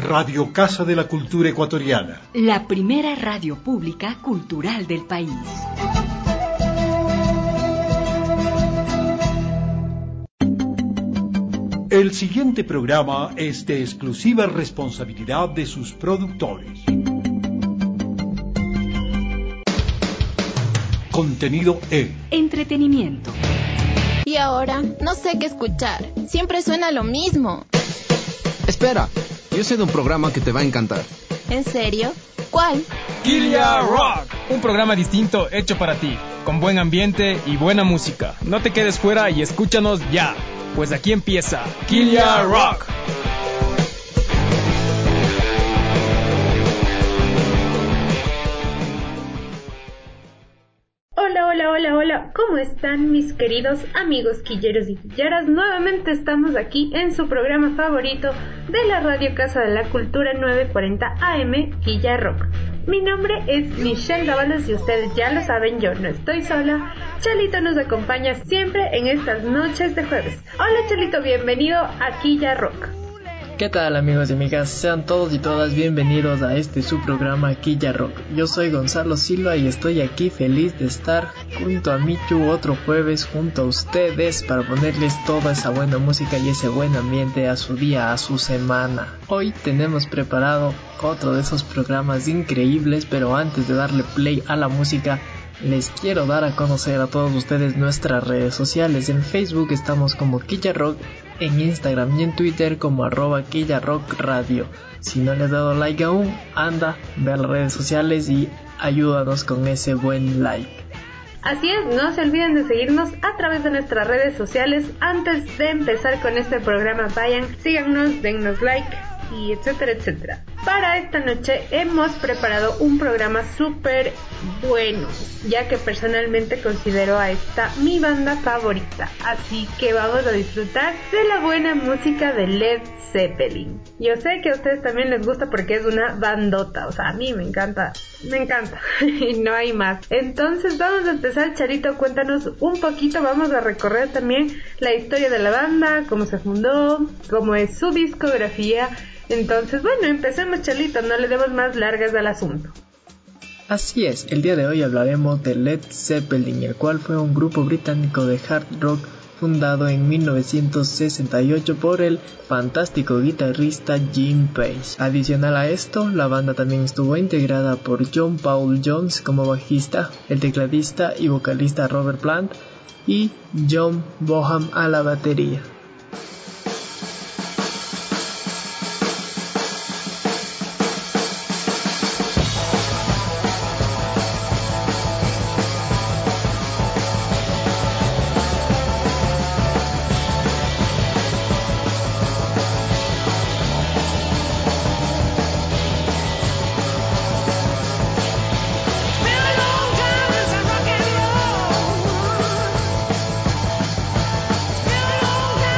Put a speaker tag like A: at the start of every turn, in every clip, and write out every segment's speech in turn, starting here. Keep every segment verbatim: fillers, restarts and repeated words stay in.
A: Radio Casa de la Cultura Ecuatoriana.
B: La primera radio pública cultural del país.
A: El siguiente programa es de exclusiva responsabilidad de sus productores. Contenido E.
B: Entretenimiento.
C: Y ahora, no sé qué escuchar. Siempre suena lo mismo.
D: Espera, yo sé de un programa que te va a encantar.
C: ¿En serio? ¿Cuál?
E: Killia Rock, un programa distinto hecho para ti, con buen ambiente y buena música. No te quedes fuera y escúchanos ya, pues aquí empieza Killia Rock.
F: Hola, hola, hola, hola, ¿cómo están mis queridos amigos quilleros y quilleras? Nuevamente estamos aquí en su programa favorito de la Radio Casa de la Cultura novecientos cuarenta A M, Killia Rock. Mi nombre es Michelle Dávalos y ustedes ya lo saben, yo no estoy sola. Chalito nos acompaña siempre en estas noches de jueves. Hola Chalito, bienvenido a Killia Rock.
G: ¿Qué tal amigos y amigas? Sean todos y todas bienvenidos a este su programa Killia Rock. Yo soy Gonzalo Silva y estoy aquí feliz de estar junto a Michu otro jueves junto a ustedes para ponerles toda esa buena música y ese buen ambiente a su día, a su semana. Hoy tenemos preparado otro de esos programas increíbles, pero antes de darle play a la música, les quiero dar a conocer a todos ustedes nuestras redes sociales. En Facebook estamos como Killia Rock, en Instagram y en Twitter como arroba Killia Rock Radio. Si no les has dado like aún, anda, ve a las redes sociales y ayúdanos con ese buen like.
F: Así es, no se olviden de seguirnos a través de nuestras redes sociales. Antes de empezar con este programa, vayan, síganos, dennos like y etcétera, etcétera. Para esta noche hemos preparado un programa súper bueno, ya que personalmente considero a esta mi banda favorita. Así que vamos a disfrutar de la buena música de Led Zeppelin. Yo sé que a ustedes también les gusta porque es una bandota, o sea, a mí me encanta, me encanta, y no hay más. Entonces vamos a empezar, Charito, cuéntanos un poquito, vamos a recorrer también la historia de la banda, cómo se fundó, cómo es su discografía. Entonces, bueno, empecemos, Chalito, no le demos más largas al asunto.
G: Así es, el día de hoy hablaremos de Led Zeppelin, el cual fue un grupo británico de hard rock fundado en mil novecientos sesenta y ocho por el fantástico guitarrista Jim Page. Adicional a esto, la banda también estuvo integrada por John Paul Jones como bajista, el tecladista y vocalista Robert Plant y John Bonham a la batería.
H: Long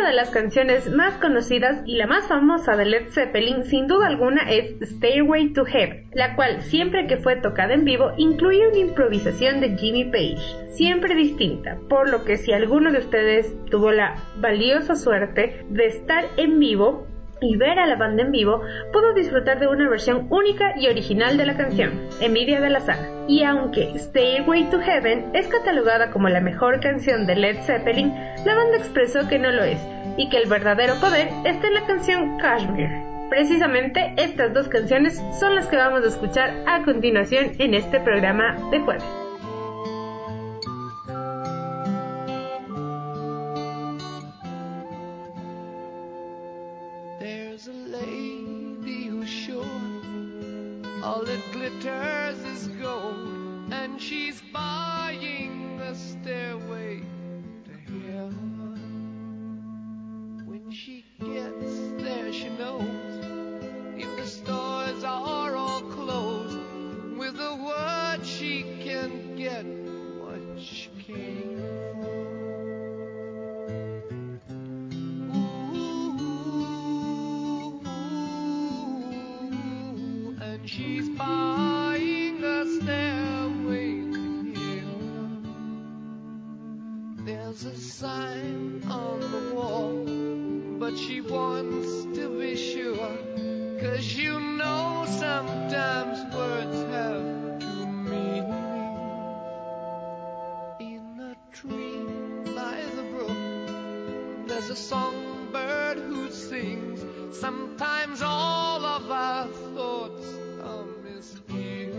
F: una de las canciones más conocidas y la más famosa de Led Zeppelin sin duda alguna es Stairway to Heaven, la cual siempre que fue tocada en vivo incluía una improvisación de Jimmy Page, siempre distinta, por lo que si alguno de ustedes tuvo la valiosa suerte de estar en vivo y ver a la banda en vivo, pudo disfrutar de una versión única y original de la canción, envidia de la sala. Y aunque Stairway to Heaven es catalogada como la mejor canción de Led Zeppelin, la banda expresó que no lo es, y que el verdadero poder está en la canción Kashmir. Precisamente estas dos canciones son las que vamos a escuchar a continuación en este programa de jueves.
H: All that glitters is gold, and she's buying a stairway to heaven. When she gets there, she knows if the stores are all closed, with a word she can get what she came for. She's buying a stairway to heaven. There's a sign on the wall, but she wants to be sure, 'cause you know sometimes words have two meanings. In a tree by the brook, there's a songbird who sings. Sometimes all of our thoughts are misgiven.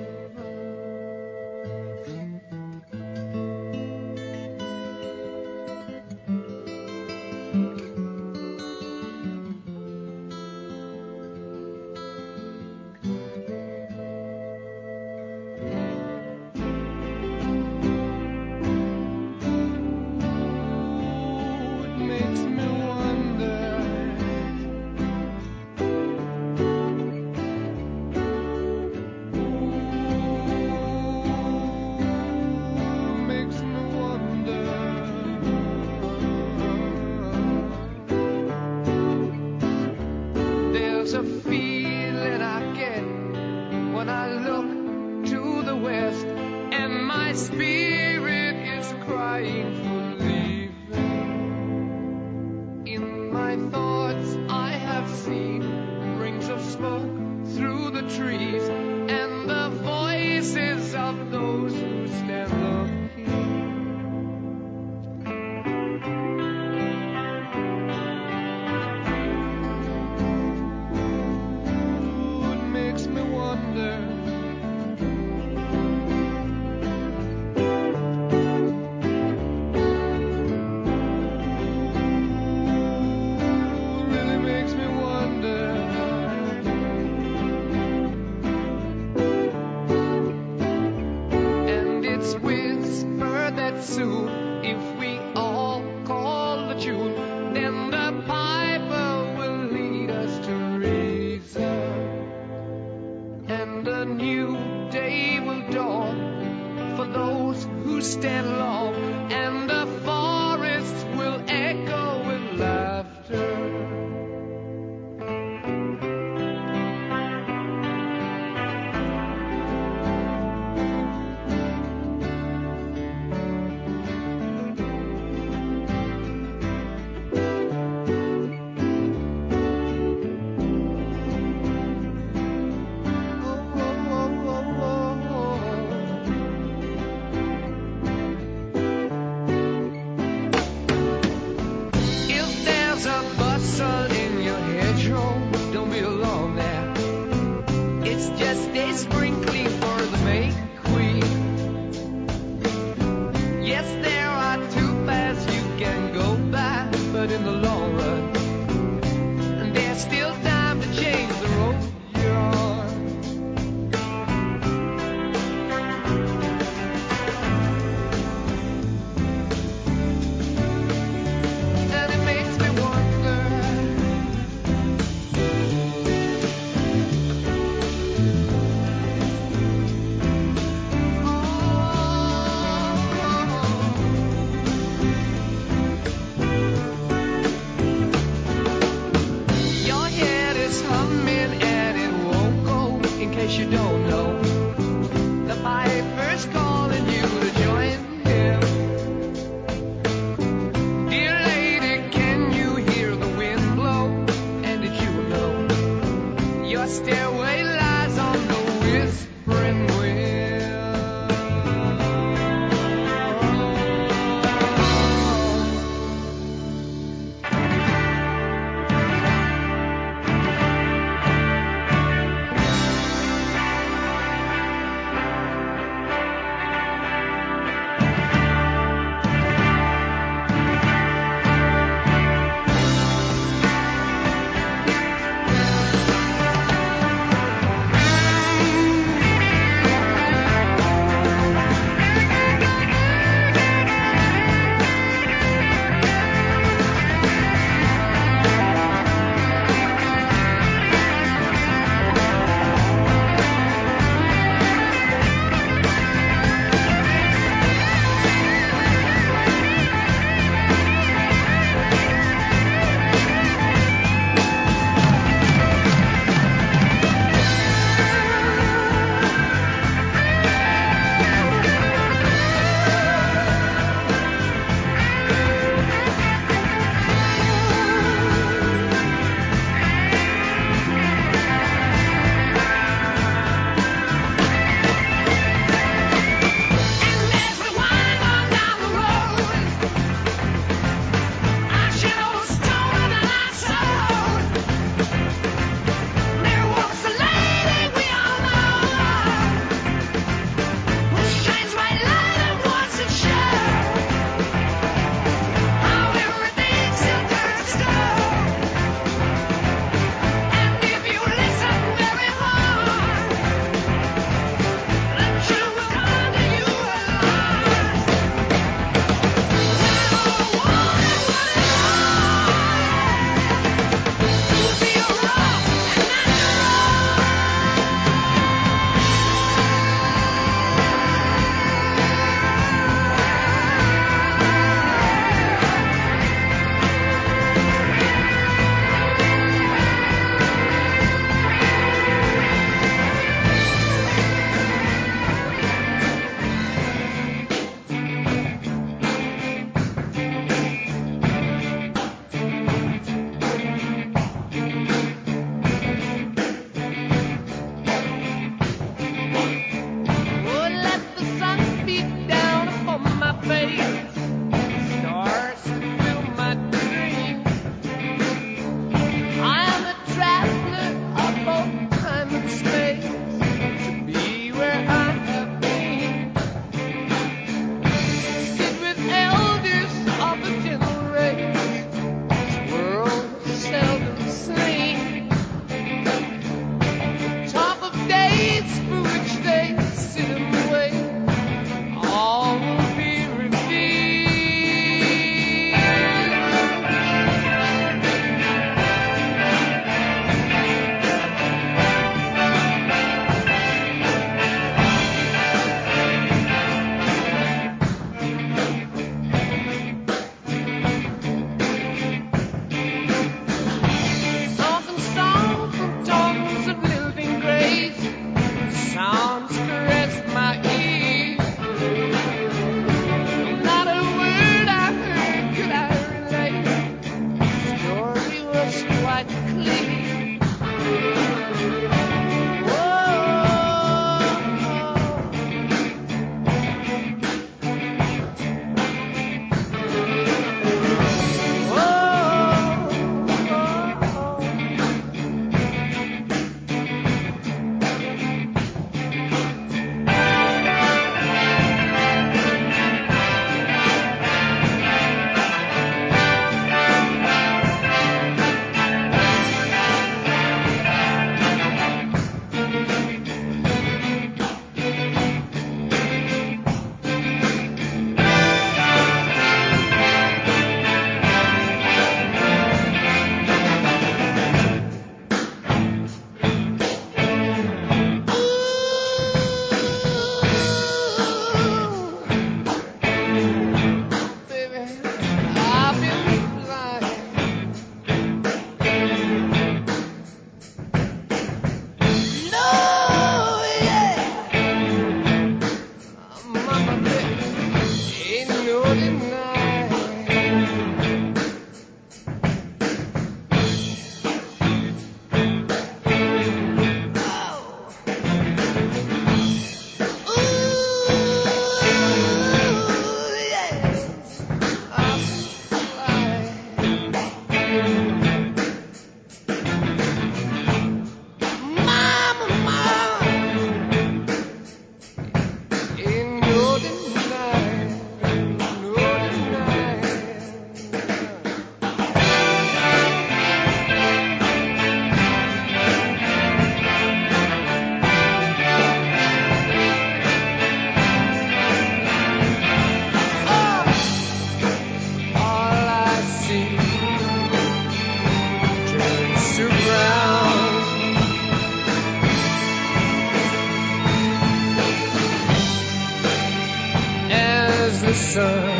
H: sun,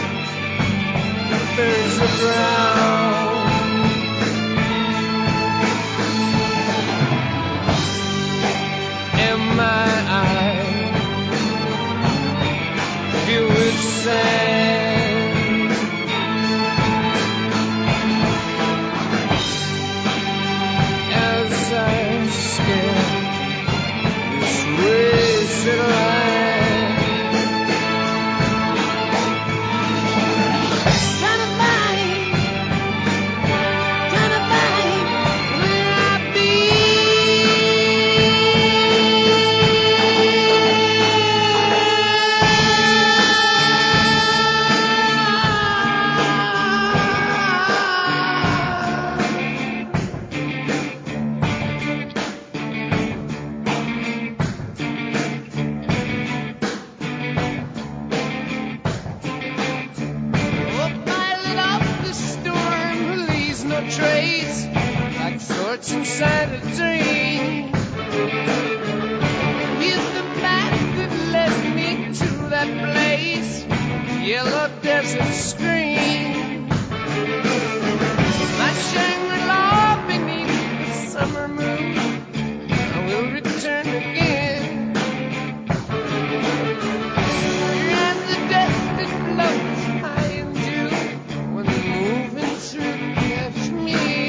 H: birds are brown. And my eyes filled with sand, as I scan this wasted land. Inside a dream, with the path that led me to that place, yellow desert screen, my Shangri-La beneath the summer moon. I will return again, and the dust that floats high in June when moving through Kashmir.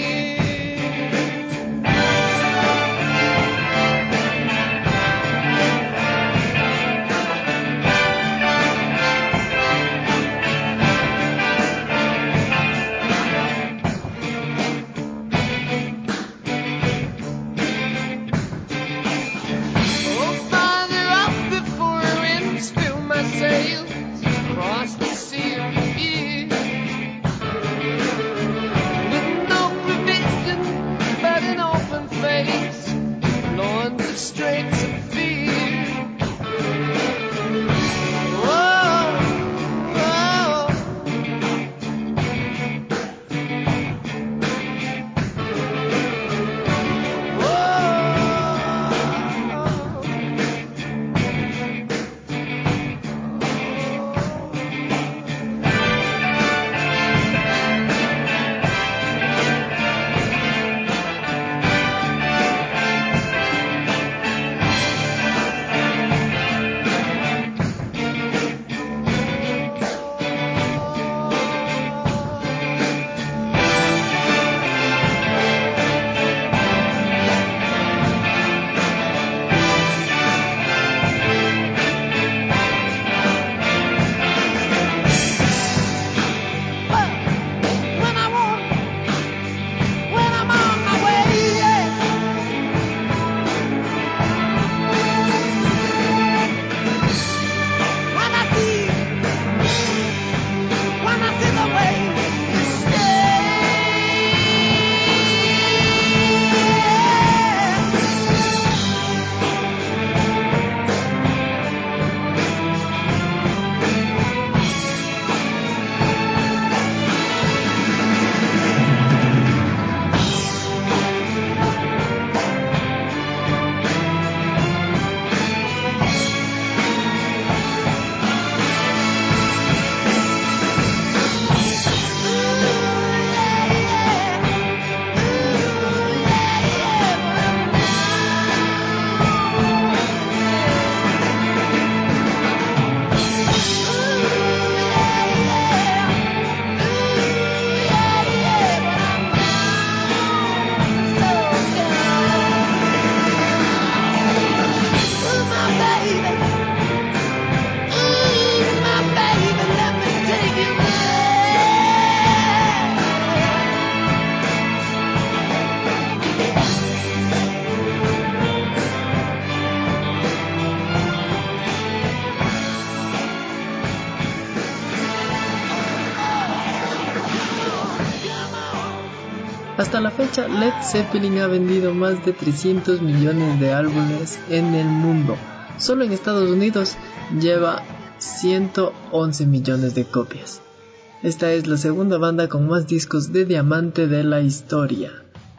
G: Hasta la fecha, Led Zeppelin ha vendido más de trescientos millones de álbumes en el mundo. Solo en Estados Unidos lleva ciento once millones de copias. Esta es la segunda banda con más discos de diamante de la historia,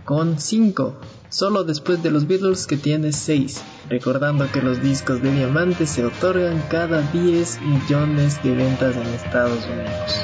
G: con cinco, solo después de los Beatles que tiene seis, recordando que los discos de diamante se otorgan cada diez millones de ventas en Estados Unidos.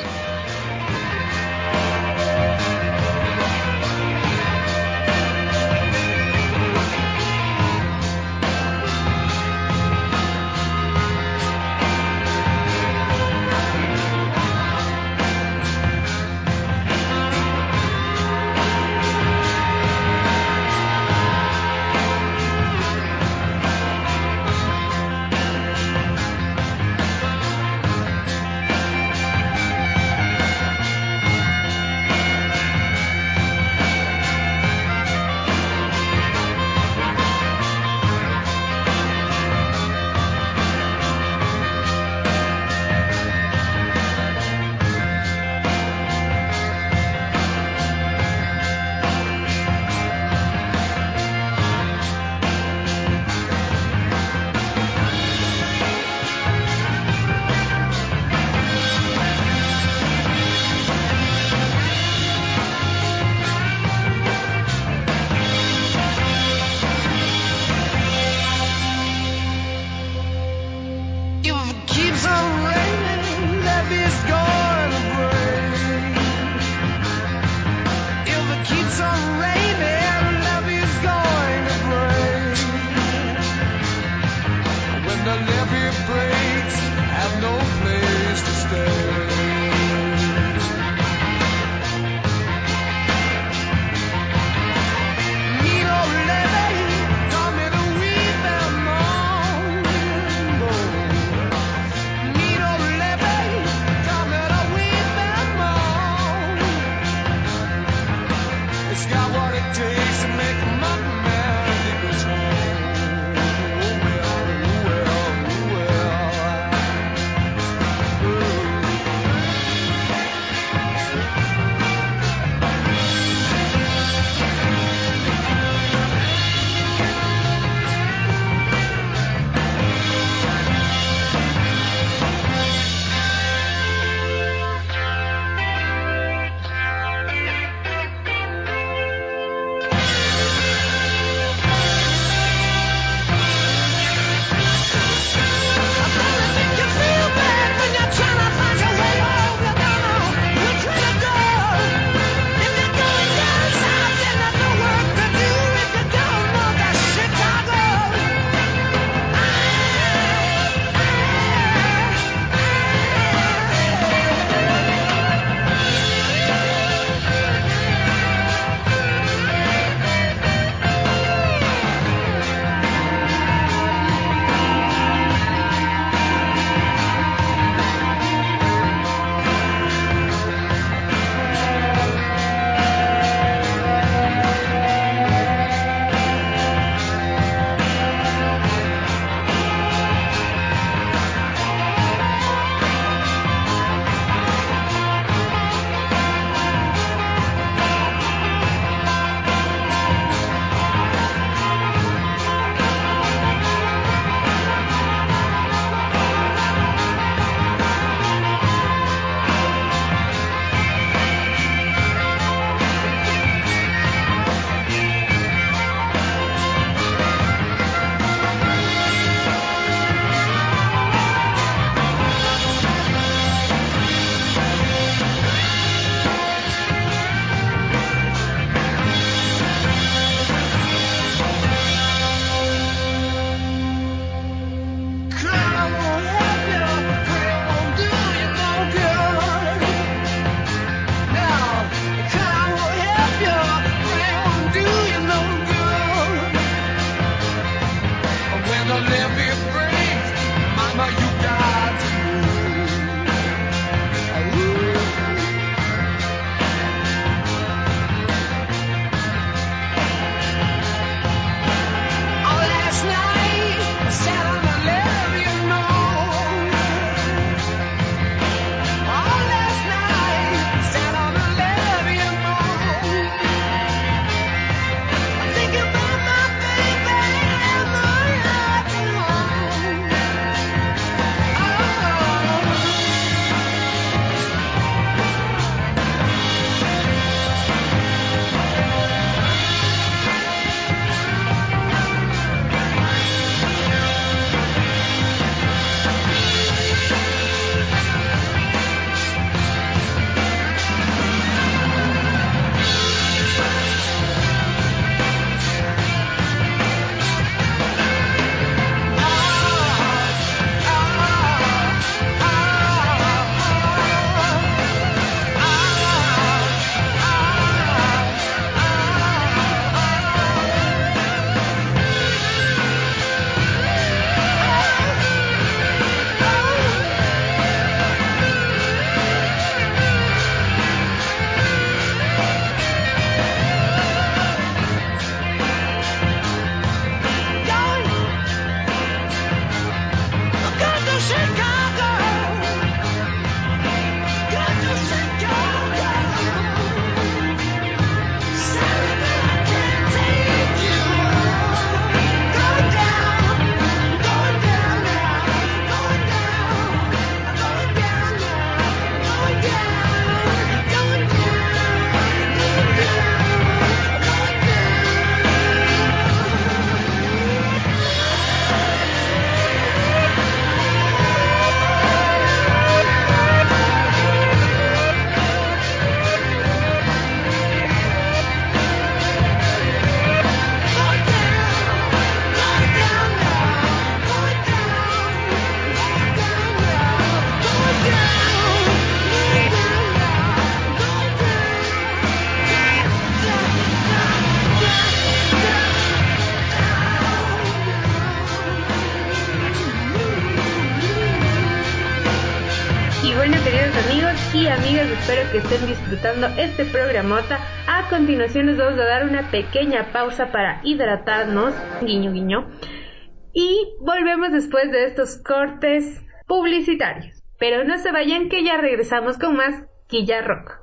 F: espero que estén disfrutando este programota. A continuación les vamos a dar una pequeña pausa para hidratarnos, guiño guiño, y volvemos después de estos cortes publicitarios. Pero no se vayan, que ya regresamos con más Quilla Rock.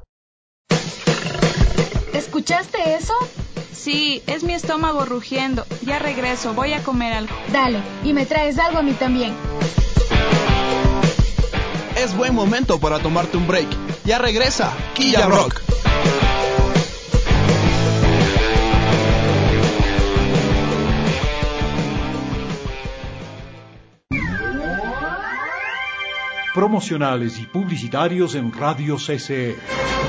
I: ¿Escuchaste eso?
J: Sí, es mi estómago rugiendo. Ya regreso, voy a comer algo.
I: Dale, y me traes algo a mí también.
D: Es buen momento para tomarte un break. Ya regresa Quilla Rock.
A: Promocionales y publicitarios en Radio C C E.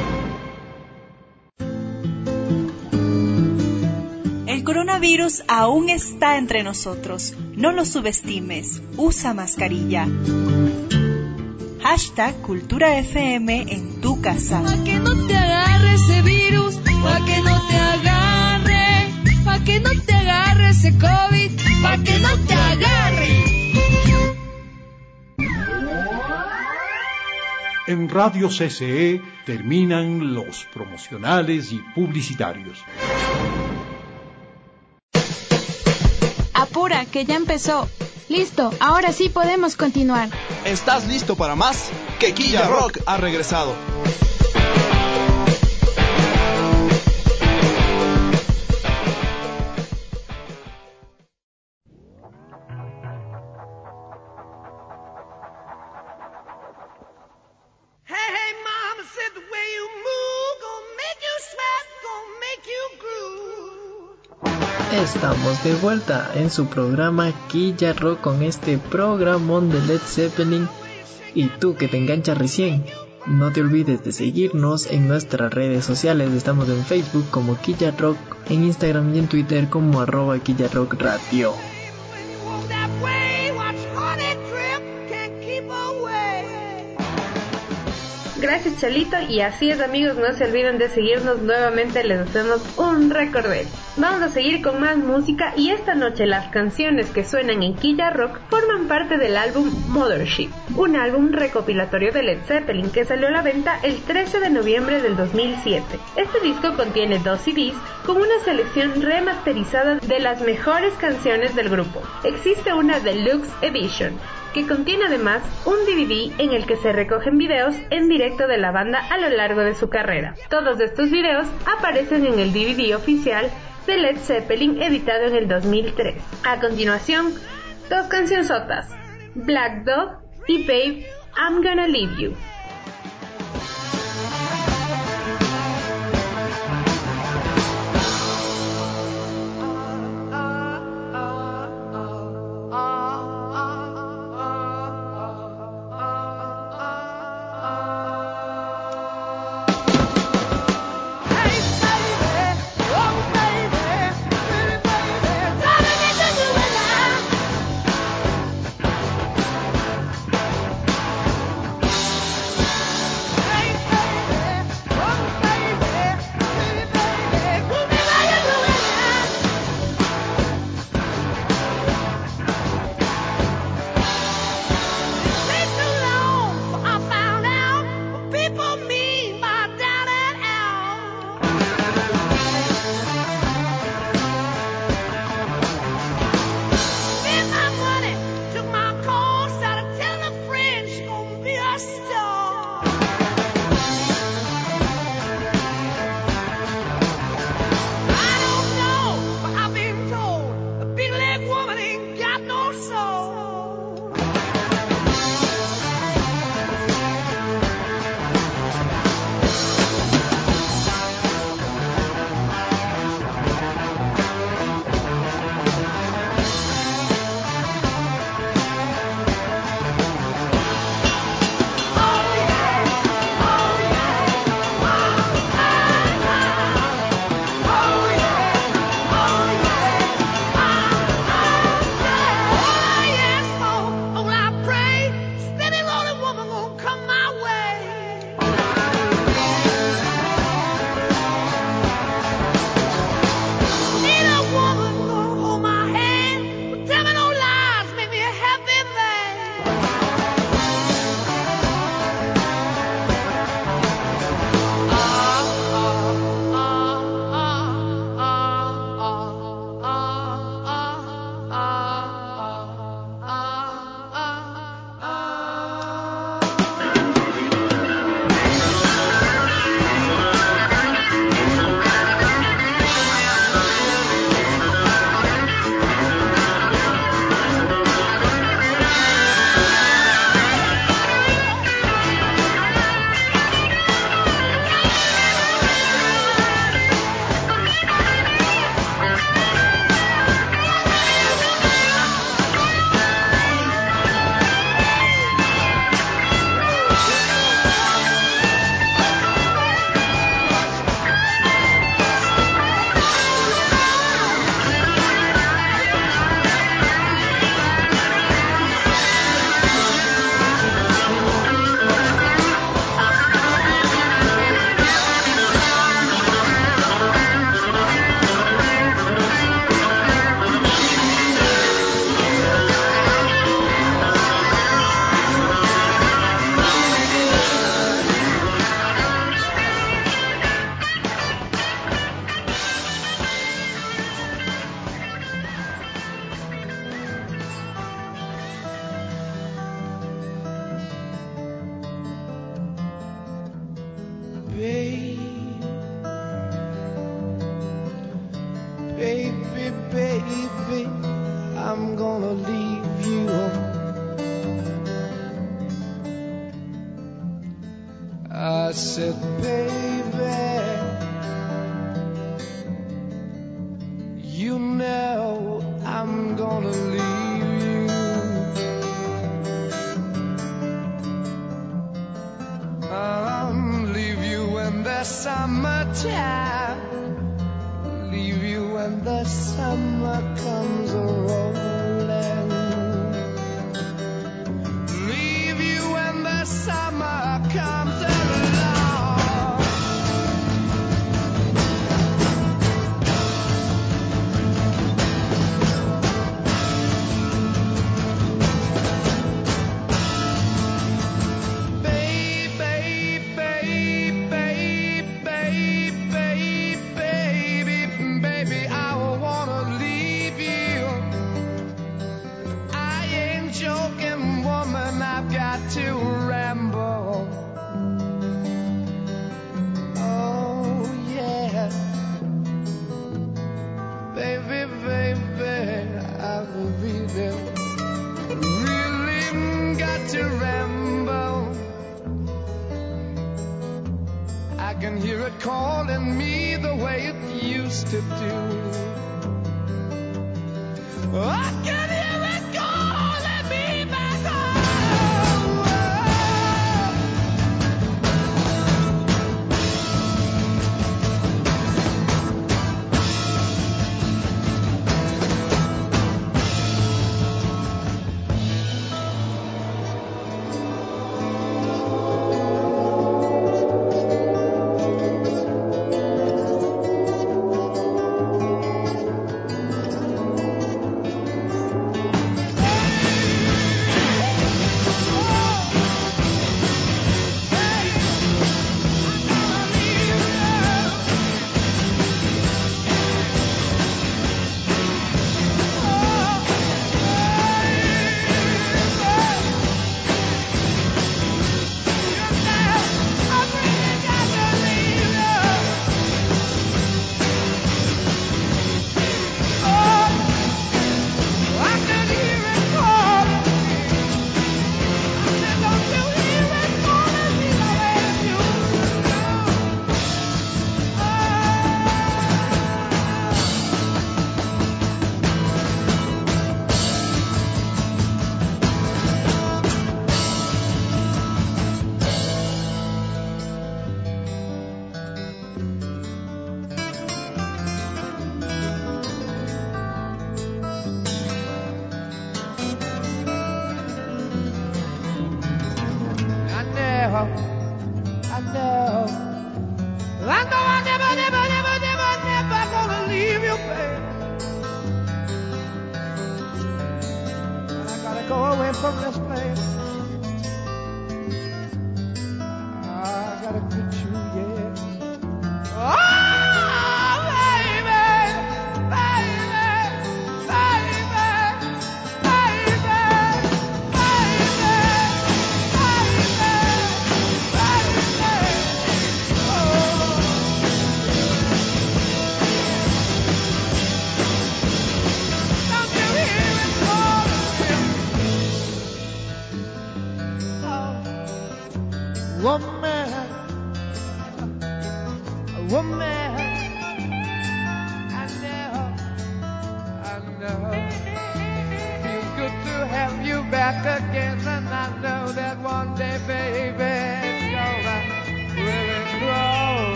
K: El coronavirus aún está entre nosotros. No lo subestimes. Usa mascarilla. Hashtag Cultura F M en tu casa.
L: Pa' que no te agarre ese virus, pa' que no te agarre, pa' que no te agarre ese COVID, pa' que no te agarre.
A: En Radio C C E terminan los promocionales y publicitarios.
J: Apura, que ya empezó.
I: Listo, ahora sí podemos continuar.
D: ¿Estás listo para más? Que Quilla Rock ha regresado.
G: Estamos de vuelta en su programa Quilla Rock con este programón de Led Zeppelin. Y tú que te enganchas recién, no te olvides de seguirnos en nuestras redes sociales. Estamos en Facebook como Quilla Rock, en Instagram y en Twitter como arroba Quilla Rock Radio.
F: Gracias, Chalito, y así es, amigos, no se olviden de seguirnos nuevamente, les hacemos un recordatorio. Vamos a seguir con más música, y esta noche las canciones que suenan en Quilla Rock forman parte del álbum Mothership, un álbum recopilatorio de Led Zeppelin que salió a la venta el trece de noviembre del dos mil siete. Este disco contiene dos C Ds con una selección remasterizada de las mejores canciones del grupo. Existe una Deluxe Edition, que contiene además un D V D en el que se recogen videos en directo de la banda a lo largo de su carrera. Todos estos videos aparecen en el D V D oficial de Led Zeppelin editado en el dos mil tres. A continuación, dos cancionzotas, Black Dog y Babe, I'm Gonna Leave You.
H: said, baby, you know I'm gonna leave you. Um, leave you in the summertime, leave you when the summer comes a-rolling, leave you when the summer comes along. To ramble, oh yeah, baby, baby, I will be there. Really got to ramble. I can hear it calling me the way it used to do. I can hear it calling me back home.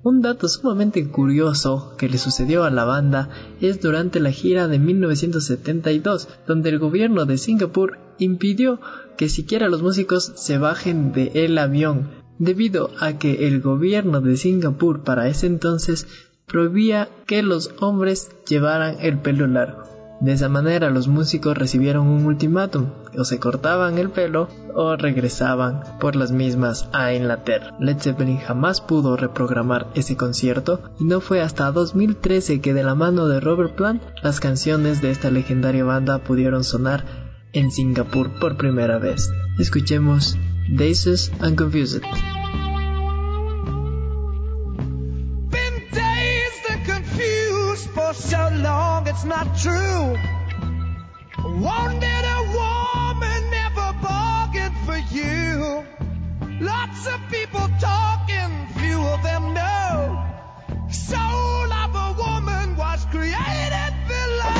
G: Un dato sumamente curioso que le sucedió a la banda es durante la gira de mil novecientos setenta y dos, donde el gobierno de Singapur impidió que siquiera los músicos se bajen del avión, debido a que el gobierno de Singapur para ese entonces prohibía que los hombres llevaran el pelo largo. De esa manera los músicos recibieron un ultimátum: o se cortaban el pelo o regresaban por las mismas a Inglaterra. Led Zeppelin jamás pudo reprogramar ese concierto y no fue hasta dos mil trece que de la mano de Robert Plant las canciones de esta legendaria banda pudieron sonar en Singapur por primera vez. Escuchemos Dazed and Confused.
H: For so long it's not true. Wanted a woman, never bargained for you. Lots of people talking, few of them know. Soul of a woman was created below.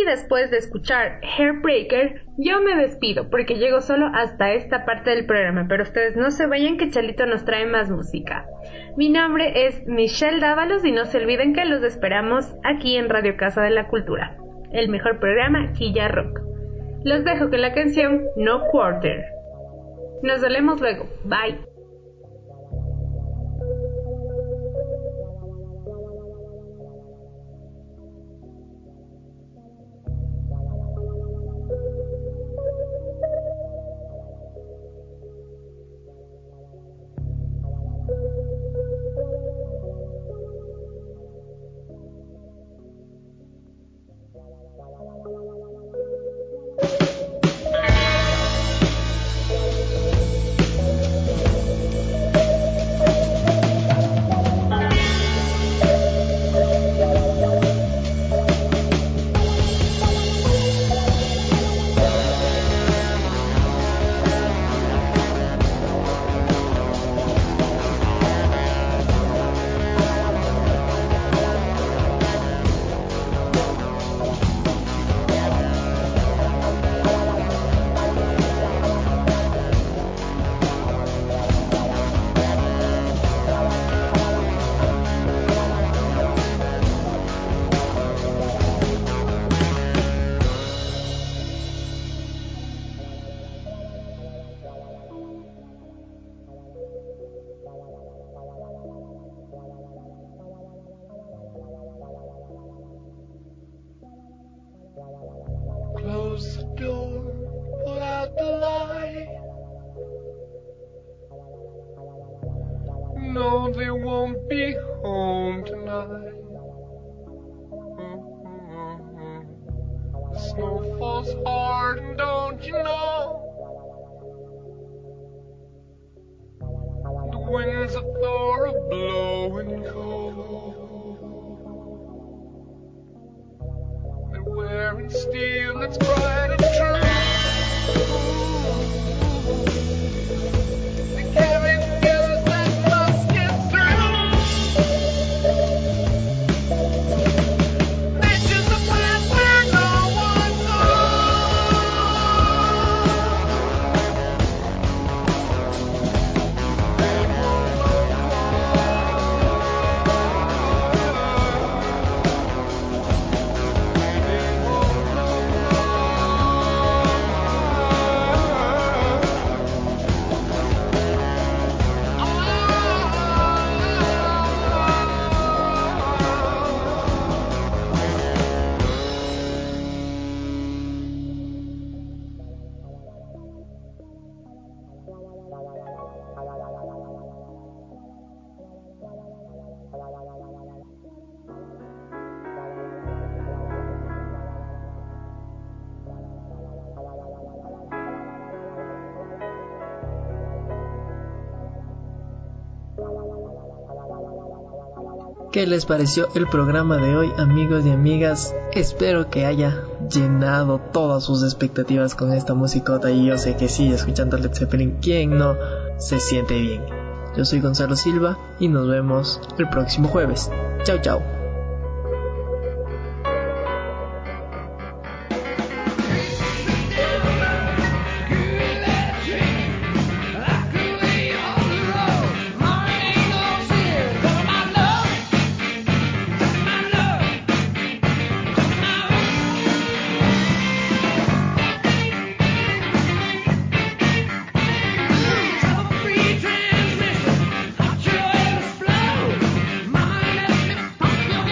F: Y después de escuchar Hairbreaker, yo me despido porque llego solo hasta esta parte del programa, pero ustedes no se vayan que Chalito nos trae más música. Mi nombre es Michelle Dávalos y no se olviden que los esperamos aquí en Radio Casa de la Cultura, el mejor programa Quilla Rock. Los dejo con la canción No Quarter. Nos vemos luego. Bye.
H: Close the door, put out the light. No, they won't be home tonight. The snow falls hard, and don't you know? The winds of Thor are blowing cold. They're wearing steel that's bright and true. They carry news that must get through. This is the place where no one
G: ¿Qué les pareció el programa de hoy, amigos y amigas? Espero que haya llenado todas sus expectativas con esta musicota, y yo sé que sí, escuchando Led Zeppelin, ¿quién no se siente bien? Yo soy Gonzalo Silva y nos vemos el próximo jueves. Chao, chao.
H: Your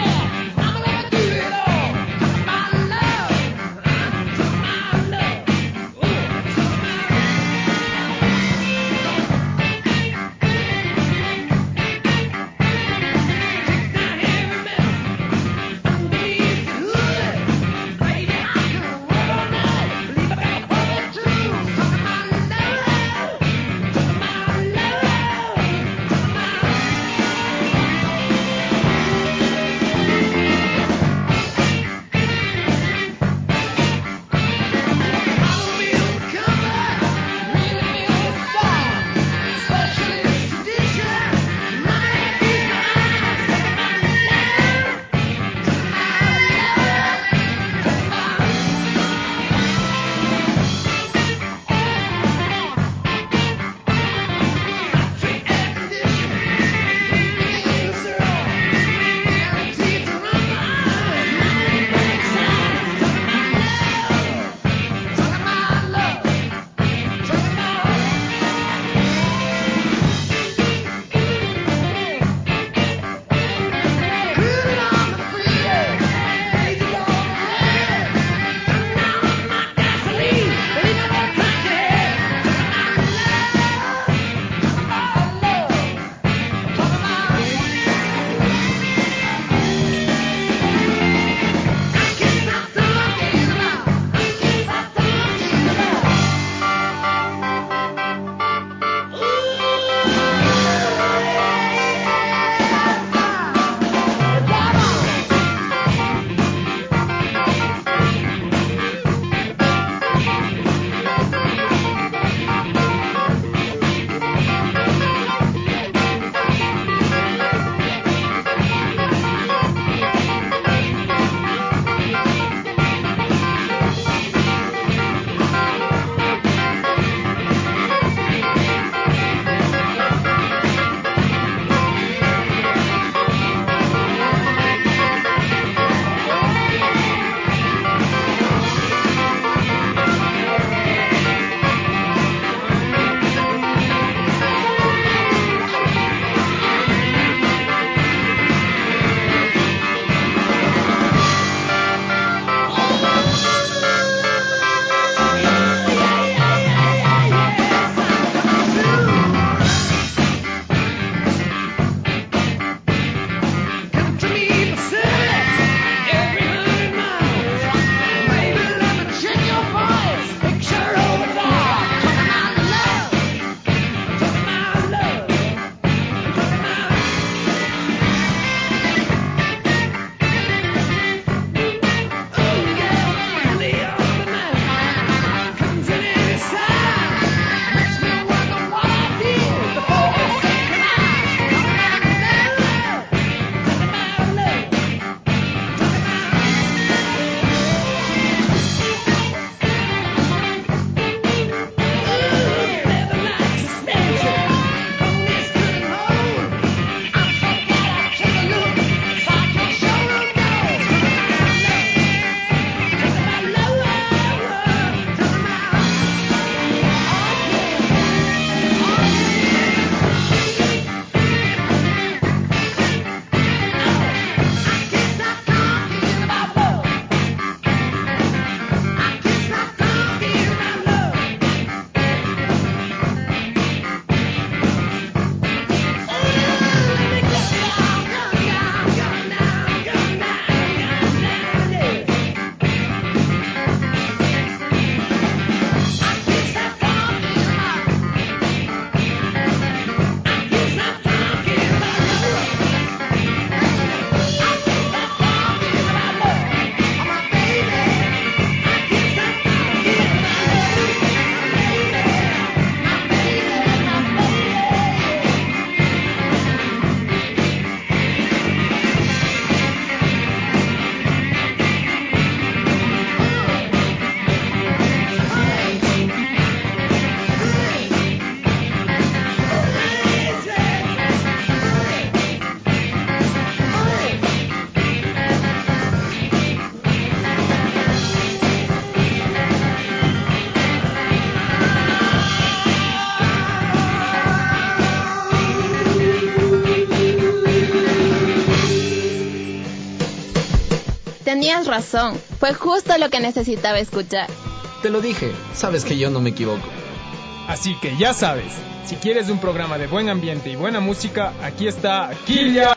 C: Tenías razón, fue justo lo que necesitaba escuchar.
M: Te lo dije, sabes que yo no me equivoco.
E: Así que ya sabes, si quieres un programa de buen ambiente y buena música, aquí está Quilla